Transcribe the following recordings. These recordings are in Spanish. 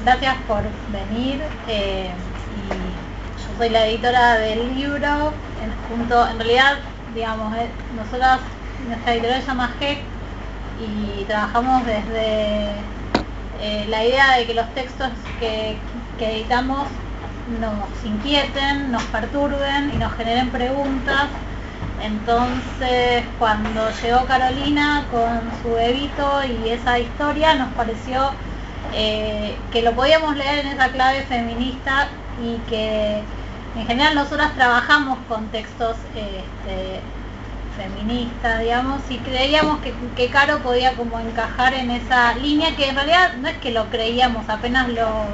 gracias por venir. Y yo soy la editora del libro. En realidad, digamos, nosotras, nuestra editorial se llama GEC y trabajamos desde la idea de que los textos que editamos nos inquieten, nos perturben y nos generen preguntas. Entonces, cuando llegó Carolina con su bebito y esa historia, nos pareció que lo podíamos leer en esa clave feminista y que en general nosotras trabajamos con textos feministas, digamos, y creíamos que Caro podía como encajar en esa línea, que en realidad no es que lo creíamos, apenas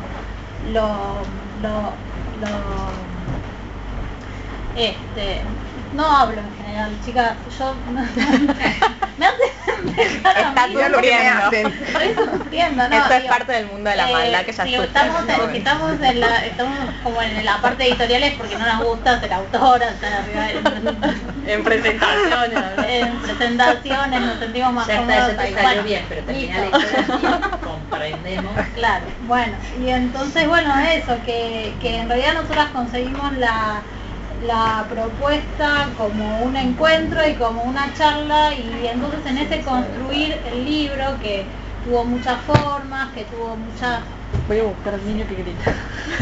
no hablo en general, chicas, yo me hace está sufriendo. Estoy sufriendo, ¿no? Esto es parte del mundo de la maldad que ya sufre. Estamos como en la parte editorial es porque no nos gusta ser autoras, estar arriba en presentaciones. En presentaciones nos sentimos más cómodos. Ya está, eso te salió bien, pero termina la historia, comprendemos. Claro, bueno, y entonces, bueno, eso, que en realidad nosotras conseguimos la propuesta como un encuentro y como una charla, y entonces en ese construir el libro, que tuvo muchas formas, que tuvo muchas... Voy a buscar al niño que grita.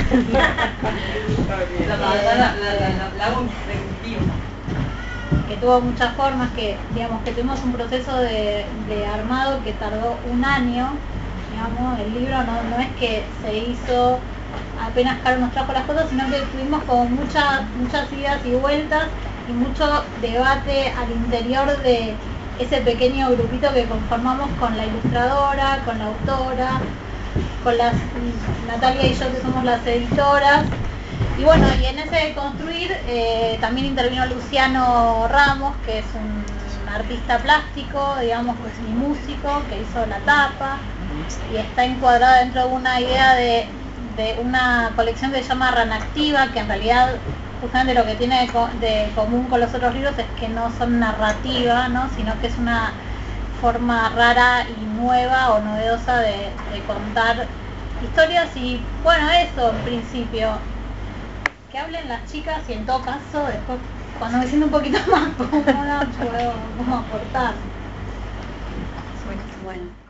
Que tuvo muchas formas, que digamos que tuvimos un proceso de armado que tardó un año, digamos, el libro no es que se hizo apenas Caro nos trajo las cosas, sino que tuvimos como muchas idas y vueltas y mucho debate al interior de ese pequeño grupito que conformamos con la ilustradora, con la autora, con Natalia y yo, que somos las editoras. Y bueno, y en ese construir también intervino Luciano Ramos, que es un artista plástico, digamos, que es mi músico, que hizo la tapa y está encuadrada dentro de una idea de una colección que se llama Ranactiva, que en realidad justamente lo que tiene de común con los otros libros es que no son narrativa, ¿no? Sino que es una forma rara y nueva o novedosa de contar historias. Y bueno, eso en principio, que hablen las chicas, y en todo caso después cuando me siento un poquito más cómoda puedo aportar. Bueno.